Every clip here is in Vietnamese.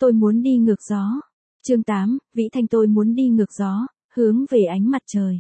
tôi muốn đi ngược gió. Chương 8, Vĩ Thanh tôi muốn đi ngược gió, hướng về ánh mặt trời.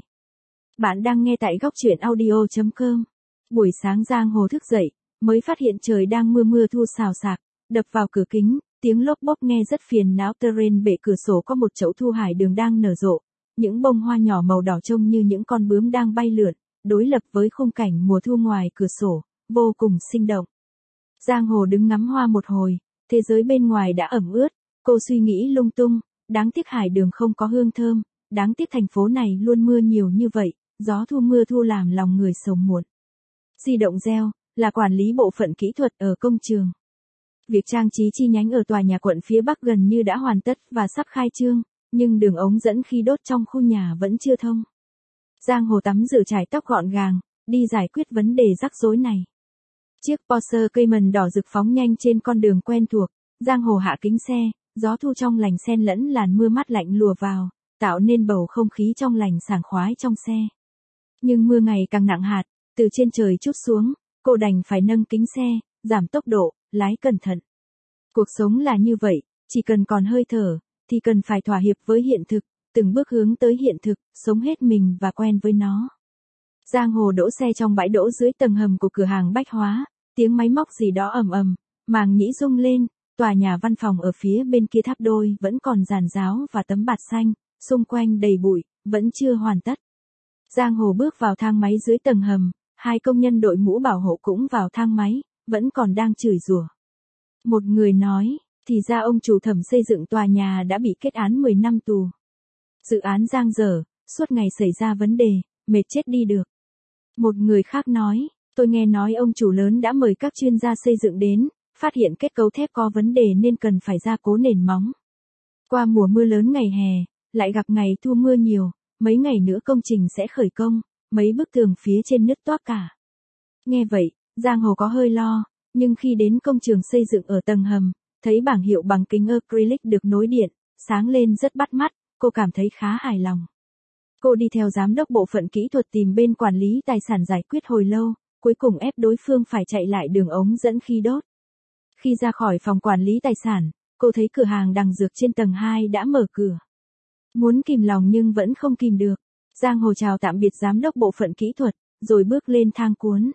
Bạn đang nghe tại góc truyện audio.com. Buổi sáng Giang Hồ thức dậy, mới phát hiện trời đang mưa thu xào xạc, đập vào cửa kính, tiếng lốp bốp nghe rất phiền não. Terrain bệ cửa sổ có một chậu thu hải đường đang nở rộ, những bông hoa nhỏ màu đỏ trông như những con bướm đang bay lượn, đối lập với khung cảnh mùa thu ngoài cửa sổ, vô cùng sinh động. Giang Hồ đứng ngắm hoa một hồi, thế giới bên ngoài đã ẩm ướt, cô suy nghĩ lung tung, đáng tiếc hải đường không có hương thơm, đáng tiếc thành phố này luôn mưa nhiều như vậy, gió thu mưa thu làm lòng người sầu muộn. Di động reo, là quản lý bộ phận kỹ thuật ở công trường. Việc trang trí chi nhánh ở tòa nhà quận phía Bắc gần như đã hoàn tất và sắp khai trương, nhưng đường ống dẫn khí đốt trong khu nhà vẫn chưa thông. Giang Hồ tắm rửa chải tóc gọn gàng, đi giải quyết vấn đề rắc rối này. Chiếc Porsche Cayman đỏ rực phóng nhanh trên con đường quen thuộc, Giang Hồ hạ kính xe, gió thu trong lành xen lẫn làn mưa mát lạnh lùa vào, tạo nên bầu không khí trong lành sảng khoái trong xe. Nhưng mưa ngày càng nặng hạt, từ trên trời trút xuống, cô đành phải nâng kính xe, giảm tốc độ, lái cẩn thận. Cuộc sống là như vậy, chỉ cần còn hơi thở, thì cần phải thỏa hiệp với hiện thực, từng bước hướng tới hiện thực, sống hết mình và quen với nó. Giang Hồ đỗ xe trong bãi đỗ dưới tầng hầm của cửa hàng bách hóa, tiếng máy móc gì đó ầm ầm, màng nhĩ rung lên, tòa nhà văn phòng ở phía bên kia tháp đôi vẫn còn giàn giáo và tấm bạt xanh, xung quanh đầy bụi, vẫn chưa hoàn tất. Giang Hồ bước vào thang máy dưới tầng hầm, hai công nhân đội mũ bảo hộ cũng vào thang máy, vẫn còn đang chửi rủa. Một người nói, thì ra ông chủ thẩm xây dựng tòa nhà đã bị kết án 10 năm tù. Dự án dang dở, suốt ngày xảy ra vấn đề, mệt chết đi được. Một người khác nói, tôi nghe nói ông chủ lớn đã mời các chuyên gia xây dựng đến, phát hiện kết cấu thép có vấn đề nên cần phải gia cố nền móng. Qua mùa mưa lớn ngày hè, lại gặp ngày thu mưa nhiều, mấy ngày nữa công trình sẽ khởi công, mấy bức tường phía trên nứt toác cả. Nghe vậy, Giang Hồ có hơi lo, nhưng khi đến công trường xây dựng ở tầng hầm, thấy bảng hiệu bằng kính acrylic được nối điện, sáng lên rất bắt mắt, cô cảm thấy khá hài lòng. Cô đi theo giám đốc bộ phận kỹ thuật tìm bên quản lý tài sản giải quyết hồi lâu, cuối cùng ép đối phương phải chạy lại đường ống dẫn khí đốt. Khi ra khỏi phòng quản lý tài sản, cô thấy cửa hàng đằng dược trên tầng 2 đã mở cửa. Muốn kìm lòng nhưng vẫn không kìm được. Giang Hồ chào tạm biệt giám đốc bộ phận kỹ thuật, rồi bước lên thang cuốn.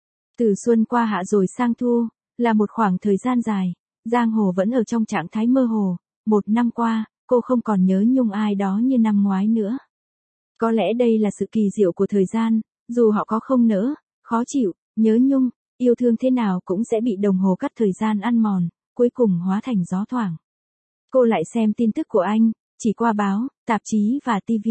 Từ xuân qua hạ rồi sang thu, là một khoảng thời gian dài, Giang Hồ vẫn ở trong trạng thái mơ hồ. 1 năm qua, cô không còn nhớ nhung ai đó như năm ngoái nữa. Có lẽ đây là sự kỳ diệu của thời gian, dù họ có không nỡ, khó chịu, nhớ nhung, yêu thương thế nào cũng sẽ bị đồng hồ cắt thời gian ăn mòn, cuối cùng hóa thành gió thoảng. Cô lại xem tin tức của anh, chỉ qua báo, tạp chí và TV.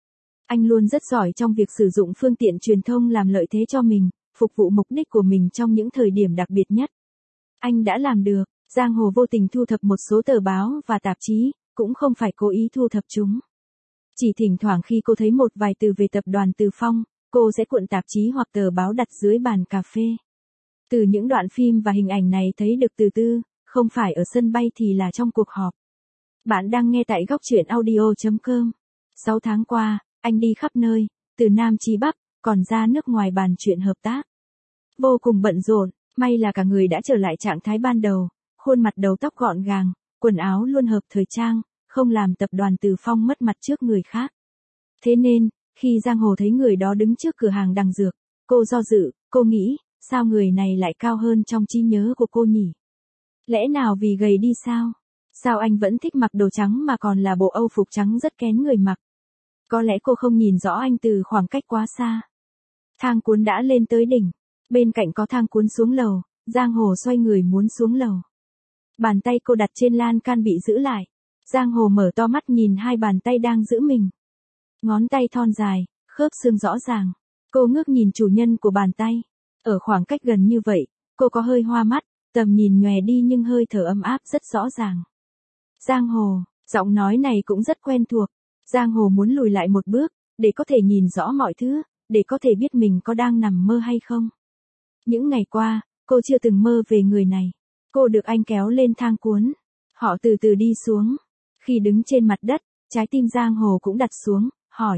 Anh luôn rất giỏi trong việc sử dụng phương tiện truyền thông làm lợi thế cho mình, phục vụ mục đích của mình trong những thời điểm đặc biệt nhất. Anh đã làm được. Giang Hồ vô tình thu thập một số tờ báo và tạp chí, cũng không phải cố ý thu thập chúng. Chỉ thỉnh thoảng khi cô thấy một vài từ về tập đoàn Từ Phong, cô sẽ cuộn tạp chí hoặc tờ báo đặt dưới bàn cà phê. Từ những đoạn phim và hình ảnh này thấy được từ từ, không phải ở sân bay thì là trong cuộc họp. Bạn đang nghe tại góc truyện audio.com. 6 tháng qua, anh đi khắp nơi, từ Nam chí Bắc, còn ra nước ngoài bàn chuyện hợp tác. Vô cùng bận rộn, may là cả người đã trở lại trạng thái ban đầu, khuôn mặt đầu tóc gọn gàng, quần áo luôn hợp thời trang, không làm tập đoàn Từ Phong mất mặt trước người khác. Thế nên, khi Giang Hồ thấy người đó đứng trước cửa hàng đằng dược, cô do dự, cô nghĩ, sao người này lại cao hơn trong trí nhớ của cô nhỉ? Lẽ nào vì gầy đi sao? Sao anh vẫn thích mặc đồ trắng mà còn là bộ âu phục trắng rất kén người mặc? Có lẽ cô không nhìn rõ anh từ khoảng cách quá xa. Thang cuốn đã lên tới đỉnh, bên cạnh có thang cuốn xuống lầu, Giang Hồ xoay người muốn xuống lầu. Bàn tay cô đặt trên lan can bị giữ lại. Giang Hồ mở to mắt nhìn hai bàn tay đang giữ mình. Ngón tay thon dài, khớp xương rõ ràng. Cô ngước nhìn chủ nhân của bàn tay. Ở khoảng cách gần như vậy, cô có hơi hoa mắt, tầm nhìn nhòe đi nhưng hơi thở ấm áp rất rõ ràng. Giang Hồ, giọng nói này cũng rất quen thuộc. Giang Hồ muốn lùi lại một bước, để có thể nhìn rõ mọi thứ, để có thể biết mình có đang nằm mơ hay không. Những ngày qua, cô chưa từng mơ về người này. Cô được anh kéo lên thang cuốn. Họ từ từ đi xuống. Khi đứng trên mặt đất, trái tim Giang Hồ cũng đặt xuống, hỏi.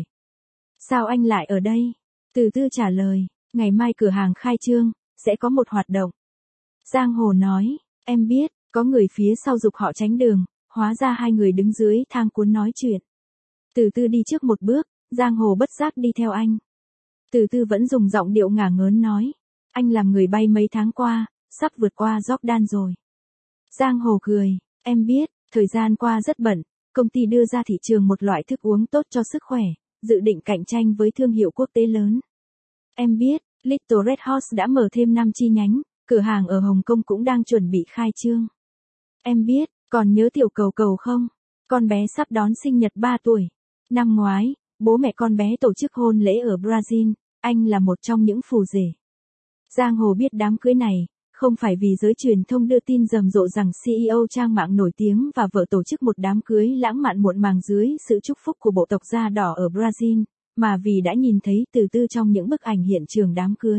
Sao anh lại ở đây? Từ từ trả lời, ngày mai cửa hàng khai trương, sẽ có một hoạt động. Giang Hồ nói, em biết, có người phía sau giục họ tránh đường, Hóa ra hai người đứng dưới thang cuốn nói chuyện. Từ Từ đi trước một bước, Giang Hồ bất giác đi theo anh. Từ Từ vẫn dùng giọng điệu ngả ngớn nói. Anh làm người bay mấy tháng qua, sắp vượt qua Jordan rồi. Giang Hồ cười, em biết, thời gian qua rất bận, công ty đưa ra thị trường một loại thức uống tốt cho sức khỏe, dự định cạnh tranh với thương hiệu quốc tế lớn. Em biết, Little Red Horse đã mở thêm 5 chi nhánh, cửa hàng ở Hồng Kông cũng đang chuẩn bị khai trương. Em biết, còn nhớ tiểu cầu cầu không? Con bé sắp đón sinh nhật 3 tuổi. Năm ngoái, bố mẹ con bé tổ chức hôn lễ ở Brazil, anh là một trong những phù rể. Giang Hồ biết đám cưới này, không phải vì giới truyền thông đưa tin rầm rộ rằng CEO trang mạng nổi tiếng và vợ tổ chức một đám cưới lãng mạn muộn màng dưới sự chúc phúc của bộ tộc da đỏ ở Brazil, mà vì đã nhìn thấy Từ Từ trong những bức ảnh hiện trường đám cưới.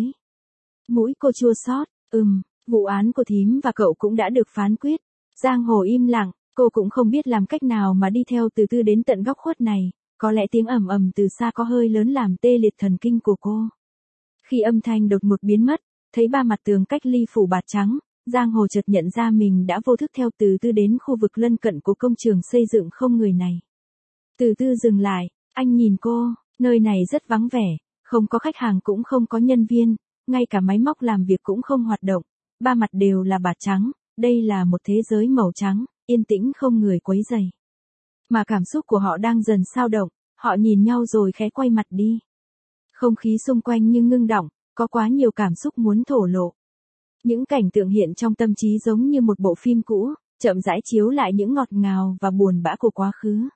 Mũi cô chua xót, vụ án của thím và cậu cũng đã được phán quyết. Giang Hồ im lặng, cô cũng không biết làm cách nào mà đi theo Từ Từ đến tận góc khuất này, có lẽ tiếng ầm ầm từ xa có hơi lớn làm tê liệt thần kinh của cô. Khi âm thanh đột ngột biến mất, thấy ba mặt tường cách ly phủ bạt trắng, Giang Hồ chợt nhận ra mình đã vô thức theo Từ Từ đến khu vực lân cận của công trường xây dựng không người này. Từ Từ dừng lại, anh nhìn cô, nơi này rất vắng vẻ, không có khách hàng cũng không có nhân viên, ngay cả máy móc làm việc cũng không hoạt động, ba mặt đều là bạt trắng, đây là một thế giới màu trắng, yên tĩnh không người quấy rầy. Mà cảm xúc của họ đang dần xao động, họ nhìn nhau rồi khẽ quay mặt đi. Không khí xung quanh như ngưng đọng, có quá nhiều cảm xúc muốn thổ lộ. Những cảnh tượng hiện trong tâm trí giống như một bộ phim cũ, chậm rãi chiếu lại những ngọt ngào và buồn bã của quá khứ.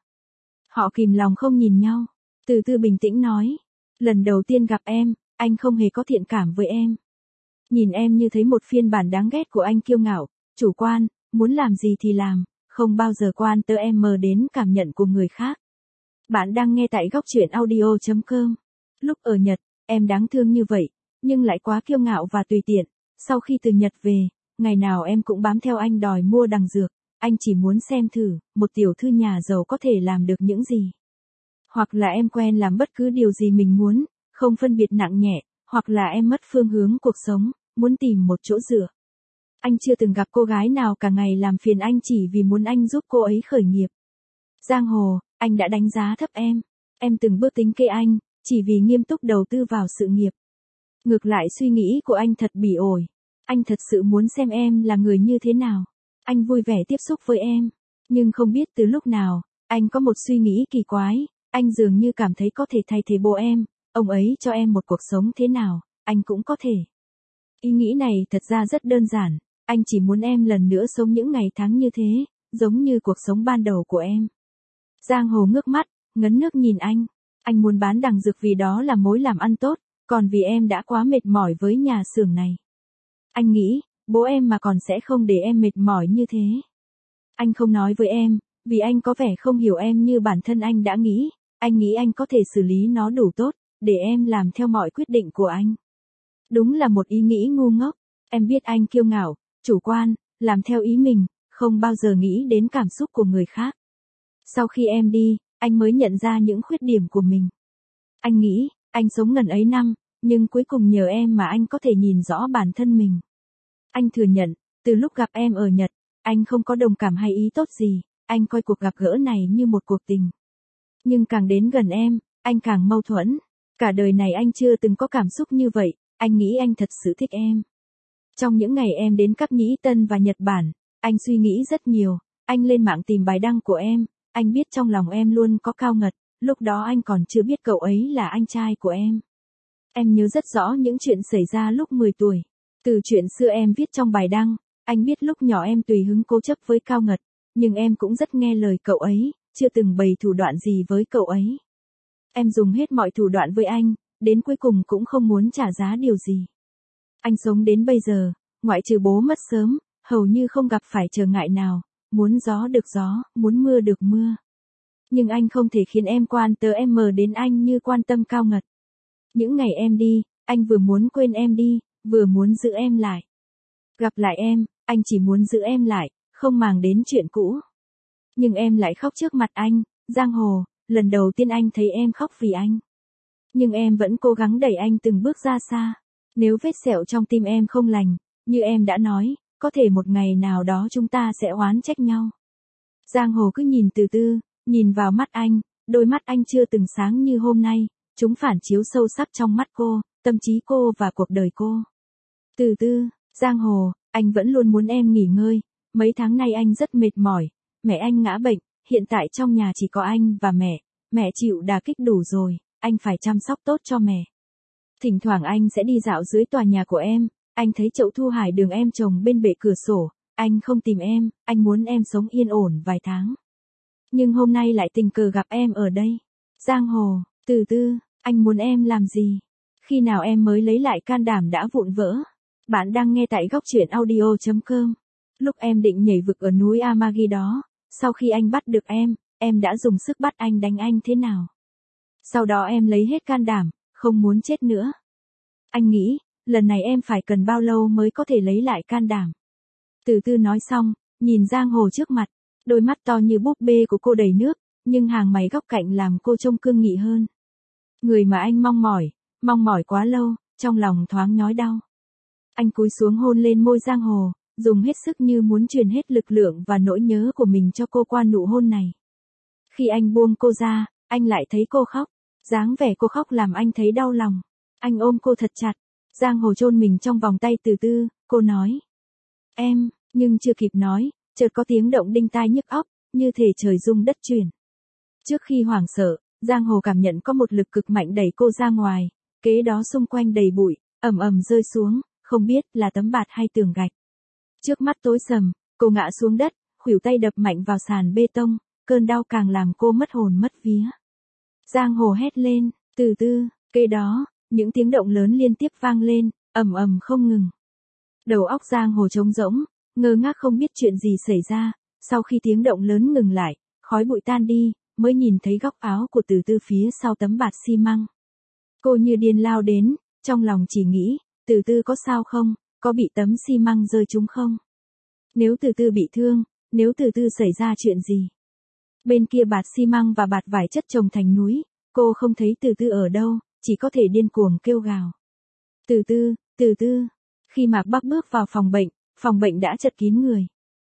Họ kìm lòng không nhìn nhau. Từ Từ bình tĩnh nói. Lần đầu tiên gặp em, anh không hề có thiện cảm với em. Nhìn em như thấy một phiên bản đáng ghét của anh kiêu ngạo, chủ quan, muốn làm gì thì làm, không bao giờ quan tâm em mờ đến cảm nhận của người khác. Bạn đang nghe tại góc truyện audio.com. Lúc ở Nhật, em đáng thương như vậy, nhưng lại quá kiêu ngạo và tùy tiện. Sau khi từ Nhật về, ngày nào em cũng bám theo anh đòi mua đằng dược. Anh chỉ muốn xem thử, một tiểu thư nhà giàu có thể làm được những gì. Hoặc là em quen làm bất cứ điều gì mình muốn, không phân biệt nặng nhẹ, hoặc là em mất phương hướng cuộc sống, muốn tìm một chỗ dựa. Anh chưa từng gặp cô gái nào cả ngày làm phiền anh chỉ vì muốn anh giúp cô ấy khởi nghiệp. Giang Hồ, anh đã đánh giá thấp em. Em từng bước tính kế anh, chỉ vì nghiêm túc đầu tư vào sự nghiệp. Ngược lại suy nghĩ của anh thật bỉ ổi. Anh thật sự muốn xem em là người như thế nào. Anh vui vẻ tiếp xúc với em. Nhưng không biết từ lúc nào, anh có một suy nghĩ kỳ quái. Anh dường như cảm thấy có thể thay thế bố em. Ông ấy cho em một cuộc sống thế nào, anh cũng có thể. Ý nghĩ này thật ra rất đơn giản. Anh chỉ muốn em lần nữa sống những ngày tháng như thế, giống như cuộc sống ban đầu của em. Giang Hồ ngước mắt, ngấn nước nhìn anh. Anh muốn bán đằng dược vì đó là mối làm ăn tốt, còn vì em đã quá mệt mỏi với nhà xưởng này. Anh nghĩ, bố em mà còn sẽ không để em mệt mỏi như thế. Anh không nói với em, vì anh có vẻ không hiểu em như bản thân anh đã nghĩ. Anh nghĩ anh có thể xử lý nó đủ tốt, để em làm theo mọi quyết định của anh. Đúng là một ý nghĩ ngu ngốc. Em biết anh kiêu ngạo, chủ quan, làm theo ý mình, không bao giờ nghĩ đến cảm xúc của người khác. Sau khi em đi, anh mới nhận ra những khuyết điểm của mình. Anh nghĩ, anh sống ngần ấy năm, nhưng cuối cùng nhờ em mà anh có thể nhìn rõ bản thân mình. Anh thừa nhận, từ lúc gặp em ở Nhật, anh không có đồng cảm hay ý tốt gì, anh coi cuộc gặp gỡ này như một cuộc tình. Nhưng càng đến gần em, anh càng mâu thuẫn. Cả đời này anh chưa từng có cảm xúc như vậy, anh nghĩ anh thật sự thích em. Trong những ngày em đến Cáp Nhĩ Tân và Nhật Bản, anh suy nghĩ rất nhiều, anh lên mạng tìm bài đăng của em, anh biết trong lòng em luôn có Cao Ngật, lúc đó anh còn chưa biết cậu ấy là anh trai của em. Em nhớ rất rõ những chuyện xảy ra lúc 10 tuổi. Từ chuyện xưa em viết trong bài đăng, anh biết lúc nhỏ em tùy hứng cố chấp với Cao Ngật, nhưng em cũng rất nghe lời cậu ấy, chưa từng bày thủ đoạn gì với cậu ấy. Em dùng hết mọi thủ đoạn với anh, đến cuối cùng cũng không muốn trả giá điều gì. Anh sống đến bây giờ, ngoại trừ bố mất sớm, hầu như không gặp phải trở ngại nào, muốn gió được gió, muốn mưa được mưa. Nhưng anh không thể khiến em quan tâm em mờ đến anh như quan tâm Cao Ngật. Những ngày em đi, anh vừa muốn quên em đi, vừa muốn giữ em lại. Gặp lại em, anh chỉ muốn giữ em lại, không màng đến chuyện cũ. Nhưng em lại khóc trước mặt anh, Giang Hồ, lần đầu tiên anh thấy em khóc vì anh. Nhưng em vẫn cố gắng đẩy anh từng bước ra xa. Nếu vết sẹo trong tim em không lành, như em đã nói, có thể một ngày nào đó chúng ta sẽ oán trách nhau. Giang Hồ cứ nhìn Từ Tư, nhìn vào mắt anh, đôi mắt anh chưa từng sáng như hôm nay, chúng phản chiếu sâu sắc trong mắt cô, tâm trí cô và cuộc đời cô. Từ Tư, Giang Hồ, anh vẫn luôn muốn em nghỉ ngơi, mấy tháng nay anh rất mệt mỏi, mẹ anh ngã bệnh, hiện tại trong nhà chỉ có anh và mẹ chịu đả kích đủ rồi, anh phải chăm sóc tốt cho mẹ. Thỉnh thoảng anh sẽ đi dạo dưới tòa nhà của em, anh thấy chậu thu hải đường em trồng bên bệ cửa sổ, anh không tìm em, anh muốn em sống yên ổn vài tháng. Nhưng hôm nay lại tình cờ gặp em ở đây. Giang Hồ, Từ Tư, anh muốn em làm gì? Khi nào em mới lấy lại can đảm đã vụn vỡ? Bạn đang nghe tại góc truyện audio.com. Lúc em định nhảy vực ở núi Amagi đó, sau khi anh bắt được em đã dùng sức bắt anh đánh anh thế nào? Sau đó em lấy hết can đảm, không muốn chết nữa. Anh nghĩ, lần này em phải cần bao lâu mới có thể lấy lại can đảm? Từ Tư nói xong, nhìn Giang Hồ trước mặt, đôi mắt to như búp bê của cô đầy nước, nhưng hàng mày góc cạnh làm cô trông cương nghị hơn. Người mà anh mong mỏi quá lâu, trong lòng thoáng nhói đau. Anh cúi xuống hôn lên môi Giang Hồ, dùng hết sức như muốn truyền hết lực lượng và nỗi nhớ của mình cho cô qua nụ hôn này. Khi anh buông cô ra, anh lại thấy cô khóc. Dáng vẻ cô khóc làm anh thấy đau lòng. Anh ôm cô thật chặt. Giang Hồ chôn mình trong vòng tay Từ Tư, cô nói. Em, nhưng chưa kịp nói, chợt có tiếng động đinh tai nhức óc, như thể trời rung đất chuyển. Trước khi hoảng sợ, Giang Hồ cảm nhận có một lực cực mạnh đẩy cô ra ngoài, kế đó xung quanh đầy bụi, ầm ầm rơi xuống, không biết là tấm bạt hay tường gạch. Trước mắt tối sầm, cô ngã xuống đất, khuỷu tay đập mạnh vào sàn bê tông, cơn đau càng làm cô mất hồn mất vía. Giang Hồ hét lên, Từ Tư, kế đó, những tiếng động lớn liên tiếp vang lên, ầm ầm không ngừng. Đầu óc Giang Hồ trống rỗng, ngơ ngác không biết chuyện gì xảy ra, sau khi tiếng động lớn ngừng lại, khói bụi tan đi, mới nhìn thấy góc áo của Từ Tư phía sau tấm bạt xi măng. Cô như điên lao đến, trong lòng chỉ nghĩ, Từ Tư có sao không, có bị tấm xi măng rơi trúng không? Nếu Từ Tư bị thương, nếu Từ Tư xảy ra chuyện gì? Bên kia bạt xi măng và bạt vải chất chồng thành núi, cô không thấy Từ Tư ở đâu, chỉ có thể điên cuồng kêu gào. Từ Tư, Từ Tư. Khi Mạc Bắc bước vào phòng bệnh đã chật kín người.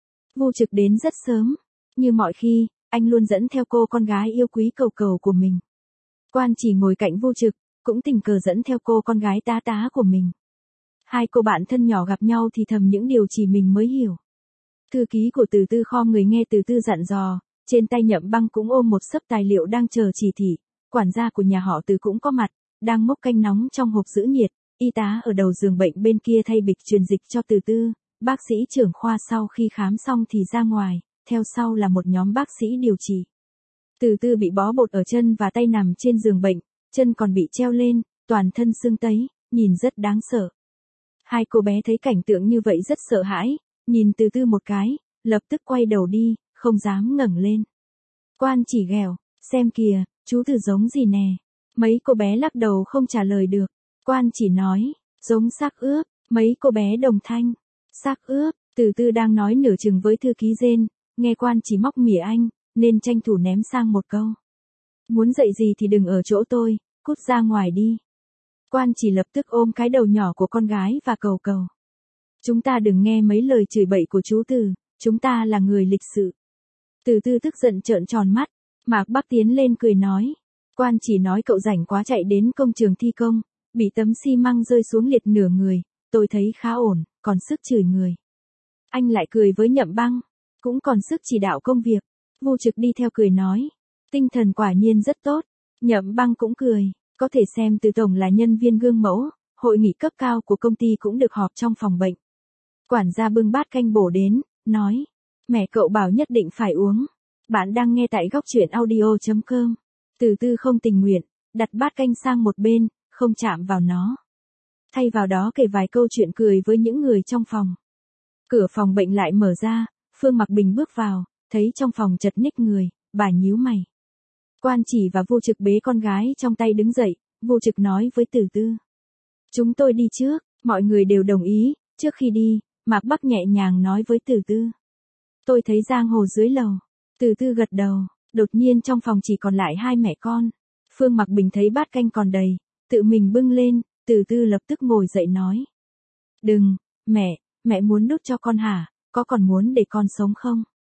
Vô Trực đến rất sớm, như mọi khi, anh luôn dẫn theo cô con gái yêu quý cầu cầu của mình. Quan chỉ ngồi cạnh Vô Trực, cũng tình cờ dẫn theo cô con gái tá tá của mình. Hai cô bạn thân nhỏ gặp nhau thì thầm những điều chỉ mình mới hiểu. Thư ký của Từ Tư khom người nghe Từ Tư dặn dò, trên tay Nhậm Băng cũng ôm một xấp tài liệu đang chờ chỉ thị, quản gia của nhà họ Từ cũng có mặt, đang múc canh nóng trong hộp giữ nhiệt, y tá ở đầu giường bệnh bên kia thay bịch truyền dịch cho Từ Tư, bác sĩ trưởng khoa sau khi khám xong thì ra ngoài, theo sau là một nhóm bác sĩ điều trị. Từ Tư bị bó bột ở chân và tay nằm trên giường bệnh, chân còn bị treo lên, toàn thân sưng tấy, nhìn rất đáng sợ. Hai cô bé thấy cảnh tượng như vậy rất sợ hãi, nhìn Từ Tư một cái, lập tức quay đầu đi, không dám ngẩng lên. Quan chỉ ghèo, xem kìa, chú Từ giống gì nè. Mấy cô bé lắc đầu không trả lời được. Quan chỉ nói, giống xác ướp, mấy cô bé đồng thanh. Xác ướp, Từ Tư đang nói nửa chừng với thư ký rên, nghe quan chỉ móc mỉa anh, nên tranh thủ ném sang một câu. Muốn dạy gì thì đừng ở chỗ tôi, cút ra ngoài đi. Quan chỉ lập tức ôm cái đầu nhỏ của con gái và cầu cầu. Chúng ta đừng nghe mấy lời chửi bậy của chú Từ, chúng ta là người lịch sự. Từ Tư tức giận trợn tròn mắt, Mạc Bắc tiến lên cười nói. Quan chỉ nói cậu rảnh quá chạy đến công trường thi công, bị tấm xi măng rơi xuống liệt nửa người, tôi thấy khá ổn, còn sức chửi người. Anh lại cười với Nhậm Băng, cũng còn sức chỉ đạo công việc. Vô Trực đi theo cười nói, tinh thần quả nhiên rất tốt. Nhậm Băng cũng cười, có thể xem Từ tổng là nhân viên gương mẫu, hội nghị cấp cao của công ty cũng được họp trong phòng bệnh. Quản gia bưng bát canh bổ đến, nói, mẹ cậu bảo nhất định phải uống. Bạn đang nghe tại góc truyện audio.com. Từ Tư không tình nguyện, đặt bát canh sang một bên, không chạm vào nó. Thay vào đó kể vài câu chuyện cười với những người trong phòng. Cửa phòng bệnh lại mở ra, Phương Mặc Bình bước vào, thấy trong phòng chật ních người, bà nhíu mày. Quan chỉ và Vô Trực bế con gái trong tay đứng dậy, Vô Trực nói với Từ Tư. Chúng tôi đi trước, mọi người đều đồng ý, trước khi đi, Mạc Bắc nhẹ nhàng nói với Từ Tư. Tôi thấy Giang Hồ dưới lầu. Từ Tư gật đầu, đột nhiên trong phòng chỉ còn lại hai mẹ con. Phương Mặc Bình thấy bát canh còn đầy, tự mình bưng lên, Từ Tư lập tức ngồi dậy nói. Đừng, mẹ muốn đút cho con hả, có còn muốn để con sống không?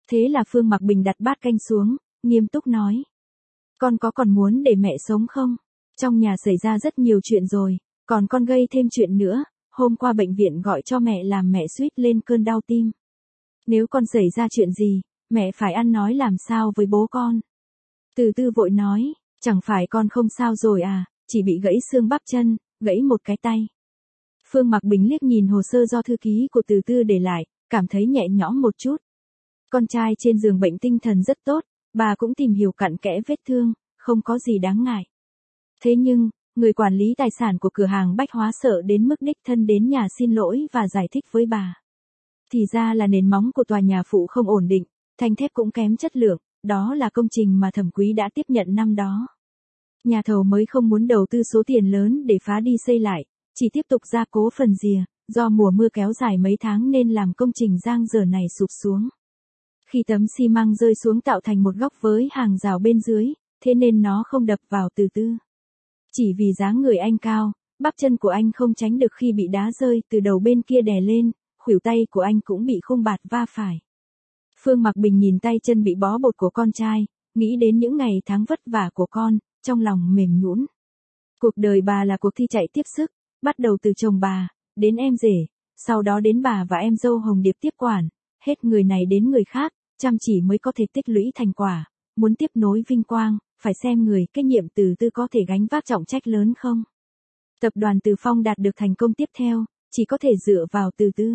Thế là Phương Mặc Bình đặt bát canh xuống, nghiêm túc nói. Con còn muốn để mẹ sống không? Trong nhà xảy ra rất nhiều chuyện rồi, còn con gây thêm chuyện nữa, hôm qua bệnh viện gọi cho mẹ làm mẹ suýt lên cơn đau tim. Nếu con xảy ra chuyện gì, mẹ phải ăn nói làm sao với bố con? Từ Tư vội nói, chẳng phải con không sao rồi à, chỉ bị gãy xương bắp chân, gãy một cái tay. Phương Mặc Bình liếc nhìn hồ sơ do thư ký của Từ Tư để lại, cảm thấy nhẹ nhõm một chút. Con trai trên giường bệnh tinh thần rất tốt, bà cũng tìm hiểu cặn kẽ vết thương, không có gì đáng ngại. Thế nhưng, người quản lý tài sản của cửa hàng bách hóa sợ đến mức đích thân đến nhà xin lỗi và giải thích với bà. Thì ra là nền móng của tòa nhà phụ không ổn định, thanh thép cũng kém chất lượng, đó là công trình mà Thẩm Quý đã tiếp nhận năm đó. Nhà thầu mới không muốn đầu tư số tiền lớn để phá đi xây lại, chỉ tiếp tục gia cố phần rìa, do mùa mưa kéo dài mấy tháng nên làm công trình giang dở này sụp xuống. Khi tấm xi măng rơi xuống tạo thành một góc với hàng rào bên dưới, thế nên nó không đập vào Từ Tư. Chỉ vì dáng người anh cao, bắp chân của anh không tránh được khi bị đá rơi từ đầu bên kia đè lên, khuỷu tay của anh cũng bị khung bạt va phải. Phương Mặc Bình nhìn tay chân bị bó bột của con trai, nghĩ đến những ngày tháng vất vả của con, trong lòng mềm nhũn. Cuộc đời bà là cuộc thi chạy tiếp sức, bắt đầu từ chồng bà, đến em rể, sau đó đến bà và em dâu Hồng Điệp tiếp quản, hết người này đến người khác, chăm chỉ mới có thể tích lũy thành quả, muốn tiếp nối vinh quang, phải xem người kế nhiệm Từ Tư có thể gánh vác trọng trách lớn không. Tập đoàn Từ Phong đạt được thành công tiếp theo, chỉ có thể dựa vào Từ Tư.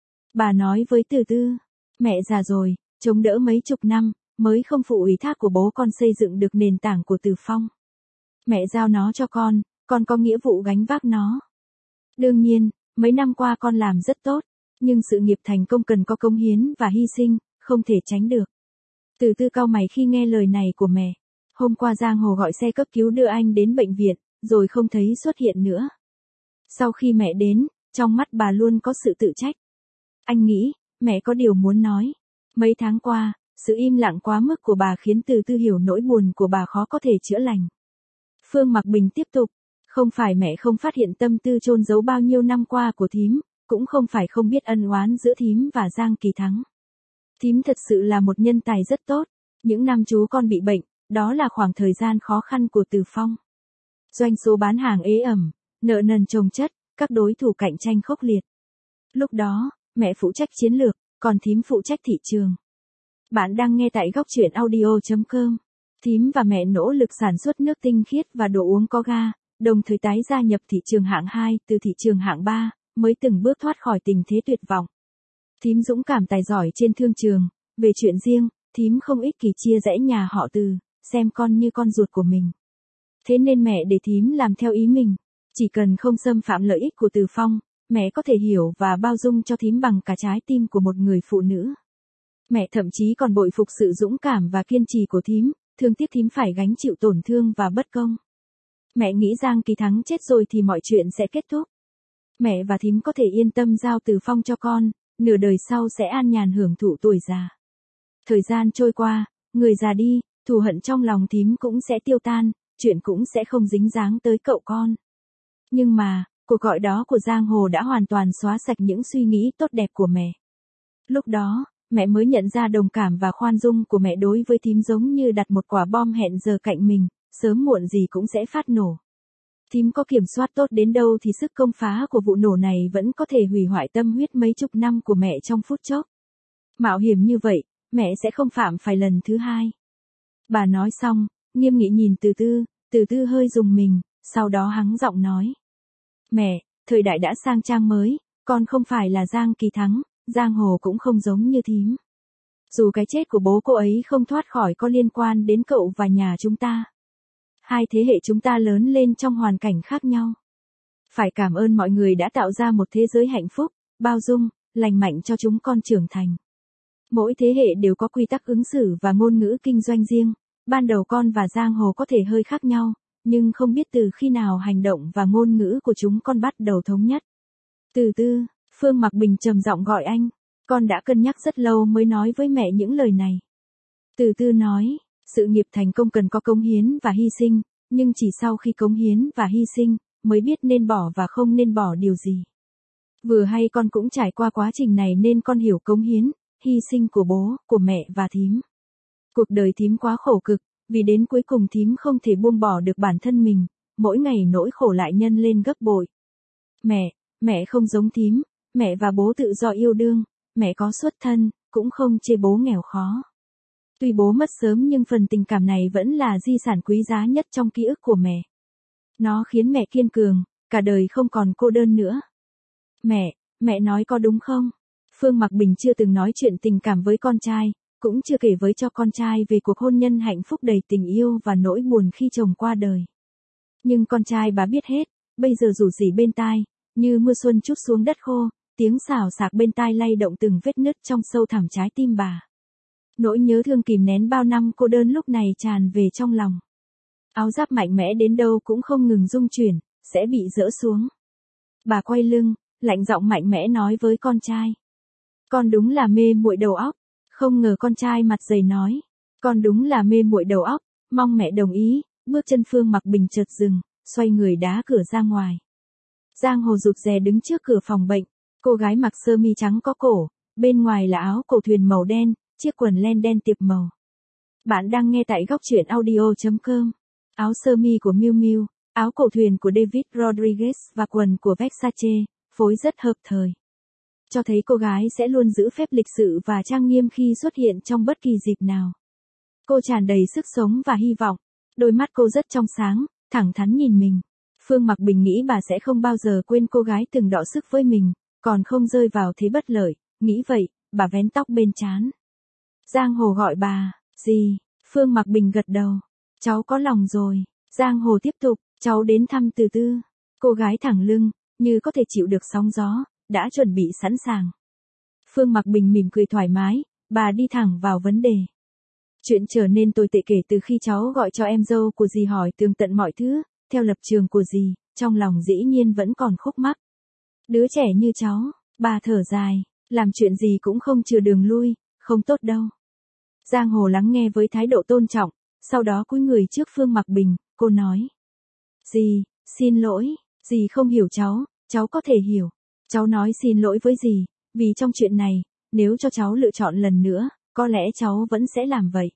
Bà nói với Từ Tư, mẹ già rồi, chống đỡ mấy chục năm, mới không phụ ủy thác của bố con xây dựng được nền tảng của Từ Phong. Mẹ giao nó cho con có nghĩa vụ gánh vác nó. Đương nhiên, mấy năm qua con làm rất tốt, nhưng sự nghiệp thành công cần có cống hiến và hy sinh, không thể tránh được. Từ Tư cau mày khi nghe lời này của mẹ. Hôm qua Giang Hồ gọi xe cấp cứu đưa anh đến bệnh viện, rồi không thấy xuất hiện nữa. Sau khi mẹ đến, trong mắt bà luôn có sự tự trách. Anh nghĩ, mẹ có điều muốn nói. Mấy tháng qua, sự im lặng quá mức của bà khiến Từ Tư hiểu nỗi buồn của bà khó có thể chữa lành. Phương Mặc Bình tiếp tục, không phải mẹ không phát hiện tâm tư chôn giấu bao nhiêu năm qua của thím, cũng không phải không biết ân oán giữa thím và Giang Kỳ Thắng. Thím thật sự là một nhân tài rất tốt, những năm chú con bị bệnh, đó là khoảng thời gian khó khăn của Từ Phong. Doanh số bán hàng ế ẩm, nợ nần chồng chất, các đối thủ cạnh tranh khốc liệt. Lúc đó, mẹ phụ trách chiến lược, còn thím phụ trách thị trường. Bạn đang nghe tại góc truyện audio.com. Thím và mẹ nỗ lực sản xuất nước tinh khiết và đồ uống có ga, đồng thời tái gia nhập thị trường hạng 2 từ thị trường hạng 3, mới từng bước thoát khỏi tình thế tuyệt vọng. Thím dũng cảm tài giỏi trên thương trường, về chuyện riêng, thím không ích kỷ chia rẽ nhà họ Từ, xem con như con ruột của mình. Thế nên mẹ để thím làm theo ý mình, chỉ cần không xâm phạm lợi ích của Từ Phong, mẹ có thể hiểu và bao dung cho thím bằng cả trái tim của một người phụ nữ. Mẹ thậm chí còn bội phục sự dũng cảm và kiên trì của thím, thương tiếc thím phải gánh chịu tổn thương và bất công. Mẹ nghĩ Giang Kỳ Thắng chết rồi thì mọi chuyện sẽ kết thúc. Mẹ và thím có thể yên tâm giao Từ Phong cho con, nửa đời sau sẽ an nhàn hưởng thụ tuổi già. Thời gian trôi qua, người già đi, thù hận trong lòng thím cũng sẽ tiêu tan, chuyện cũng sẽ không dính dáng tới cậu con. Nhưng mà, cuộc gọi đó của Giang Hồ đã hoàn toàn xóa sạch những suy nghĩ tốt đẹp của mẹ. Lúc đó, mẹ mới nhận ra đồng cảm và khoan dung của mẹ đối với thím giống như đặt một quả bom hẹn giờ cạnh mình, sớm muộn gì cũng sẽ phát nổ. Thím có kiểm soát tốt đến đâu thì sức công phá của vụ nổ này vẫn có thể hủy hoại tâm huyết mấy chục năm của mẹ trong phút chốc. Mạo hiểm như vậy, mẹ sẽ không phạm phải lần thứ hai. Bà nói xong, nghiêm nghị nhìn Từ Tư hơi rùng mình, sau đó hắng giọng nói. Mẹ, thời đại đã sang trang mới, con không phải là Giang Kỳ Thắng, Giang Hồ cũng không giống như thím. Dù cái chết của bố cô ấy không thoát khỏi có liên quan đến cậu và nhà chúng ta. Hai thế hệ chúng ta lớn lên trong hoàn cảnh khác nhau. Phải cảm ơn mọi người đã tạo ra một thế giới hạnh phúc, bao dung, lành mạnh cho chúng con trưởng thành. Mỗi thế hệ đều có quy tắc ứng xử và ngôn ngữ kinh doanh riêng. Ban đầu con và Giang Hồ có thể hơi khác nhau, nhưng không biết từ khi nào hành động và ngôn ngữ của chúng con bắt đầu thống nhất. Từ Tư, Phương Mặc Bình trầm giọng gọi anh. Con đã cân nhắc rất lâu mới nói với mẹ những lời này. Từ Tư nói, sự nghiệp thành công cần có cống hiến và hy sinh, nhưng chỉ sau khi cống hiến và hy sinh, mới biết nên bỏ và không nên bỏ điều gì. Vừa hay con cũng trải qua quá trình này nên con hiểu cống hiến, hy sinh của bố, của mẹ và thím. Cuộc đời thím quá khổ cực, vì đến cuối cùng thím không thể buông bỏ được bản thân mình, mỗi ngày nỗi khổ lại nhân lên gấp bội. Mẹ không giống thím, mẹ và bố tự do yêu đương, mẹ có xuất thân, cũng không chê bố nghèo khó. Tuy bố mất sớm nhưng phần tình cảm này vẫn là di sản quý giá nhất trong ký ức của mẹ. Nó khiến mẹ kiên cường, cả đời không còn cô đơn nữa. Mẹ nói có đúng không? Phương Mặc Bình chưa từng nói chuyện tình cảm với con trai, cũng chưa kể với cho con trai về cuộc hôn nhân hạnh phúc đầy tình yêu và nỗi buồn khi chồng qua đời. Nhưng con trai bà biết hết, bây giờ rủ rỉ bên tai, như mưa xuân trút xuống đất khô, tiếng xào xạc bên tai lay động từng vết nứt trong sâu thẳm trái tim bà. Nỗi nhớ thương kìm nén bao năm cô đơn lúc này tràn về trong lòng. Áo giáp mạnh mẽ đến đâu cũng không ngừng rung chuyển, sẽ bị dỡ xuống. Bà quay lưng, lạnh giọng mạnh mẽ nói với con trai. Con đúng là mê muội đầu óc. Không ngờ con trai mặt dày nói. Con đúng là mê muội đầu óc, mong mẹ đồng ý. Bước chân Phương Mặc Bình chợt dừng, xoay người đá cửa ra ngoài. Giang Hồ rụt rè đứng trước cửa phòng bệnh. Cô gái mặc sơ mi trắng có cổ, bên ngoài là áo cổ thuyền màu đen, chiếc quần len đen tiệp màu. Bạn đang nghe tại góc truyện audio.com. Áo sơ mi của Miu Miu, áo cổ thuyền của David Rodriguez và quần của Versace, phối rất hợp thời. Cho thấy cô gái sẽ luôn giữ phép lịch sự và trang nghiêm khi xuất hiện trong bất kỳ dịp nào. Cô tràn đầy sức sống và hy vọng. Đôi mắt cô rất trong sáng, thẳng thắn nhìn mình. Phương Mặc Bình nghĩ bà sẽ không bao giờ quên cô gái từng đọ sức với mình, còn không rơi vào thế bất lợi. Nghĩ vậy, bà vén tóc bên trán. Giang Hồ gọi bà, gì? Phương Mặc Bình gật đầu. Cháu có lòng rồi. Giang Hồ tiếp tục, cháu đến thăm Từ Tư. Cô gái thẳng lưng, như có thể chịu được sóng gió, đã chuẩn bị sẵn sàng. Phương Mặc Bình mỉm cười thoải mái, bà đi thẳng vào vấn đề. Chuyện trở nên tồi tệ kể từ khi cháu gọi cho em dâu của dì hỏi tường tận mọi thứ, theo lập trường của dì, trong lòng dĩ nhiên vẫn còn khúc mắc. Đứa trẻ như cháu, bà thở dài, làm chuyện gì cũng không chừa đường lui, không tốt đâu. Giang Hồ lắng nghe với thái độ tôn trọng, sau đó cúi người trước Phương Mặc Bình, cô nói. Dì, xin lỗi, dì không hiểu cháu có thể hiểu. Cháu nói xin lỗi với dì, vì trong chuyện này, nếu cho cháu lựa chọn lần nữa, có lẽ cháu vẫn sẽ làm vậy.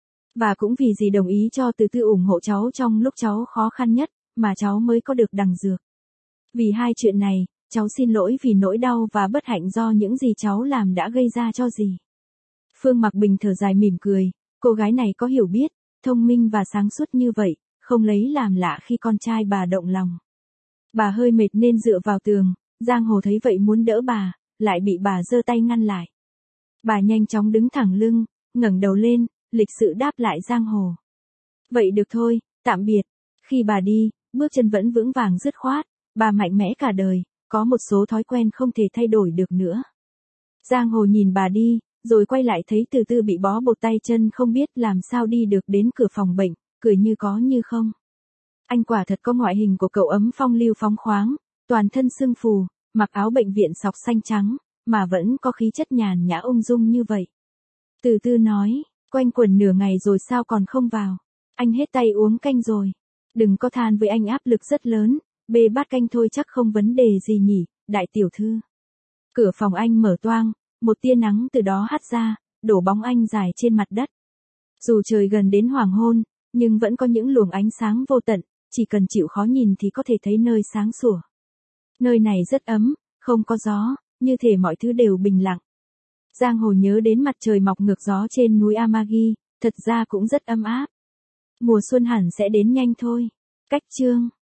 Và cũng vì dì đồng ý cho Từ Tư ủng hộ cháu trong lúc cháu khó khăn nhất, mà cháu mới có được đằng dược. Vì hai chuyện này, cháu xin lỗi vì nỗi đau và bất hạnh do những gì cháu làm đã gây ra cho dì. Phương Mặc Bình thở dài mỉm cười, cô gái này có hiểu biết, thông minh và sáng suốt như vậy, không lấy làm lạ khi con trai bà động lòng. Bà hơi mệt nên dựa vào tường, Giang Hồ thấy vậy muốn đỡ bà, lại bị bà giơ tay ngăn lại. Bà nhanh chóng đứng thẳng lưng, ngẩng đầu lên, lịch sự đáp lại Giang Hồ. Vậy được thôi, tạm biệt. Khi bà đi, bước chân vẫn vững vàng dứt khoát, bà mạnh mẽ cả đời, có một số thói quen không thể thay đổi được nữa. Giang Hồ nhìn bà đi, rồi quay lại thấy Từ Tư bị bó bột tay chân không biết làm sao đi được đến cửa phòng bệnh, cười như có như không. Anh quả thật có ngoại hình của cậu ấm phong lưu phóng khoáng, toàn thân sưng phù, mặc áo bệnh viện sọc xanh trắng, mà vẫn có khí chất nhàn nhã ung dung như vậy. Từ Tư nói, quanh quẩn nửa ngày rồi sao còn không vào. Anh hết tay uống canh rồi. Đừng có than với anh áp lực rất lớn, bê bát canh thôi chắc không vấn đề gì nhỉ, đại tiểu thư. Cửa phòng anh mở toang, một tia nắng từ đó hắt ra, đổ bóng anh dài trên mặt đất. Dù trời gần đến hoàng hôn, nhưng vẫn có những luồng ánh sáng vô tận, chỉ cần chịu khó nhìn thì có thể thấy nơi sáng sủa. Nơi này rất ấm, không có gió, như thể mọi thứ đều bình lặng. Giang Hồ nhớ đến mặt trời mọc ngược gió trên núi Amagi, thật ra cũng rất ấm áp. Mùa xuân hẳn sẽ đến nhanh thôi. Cách chương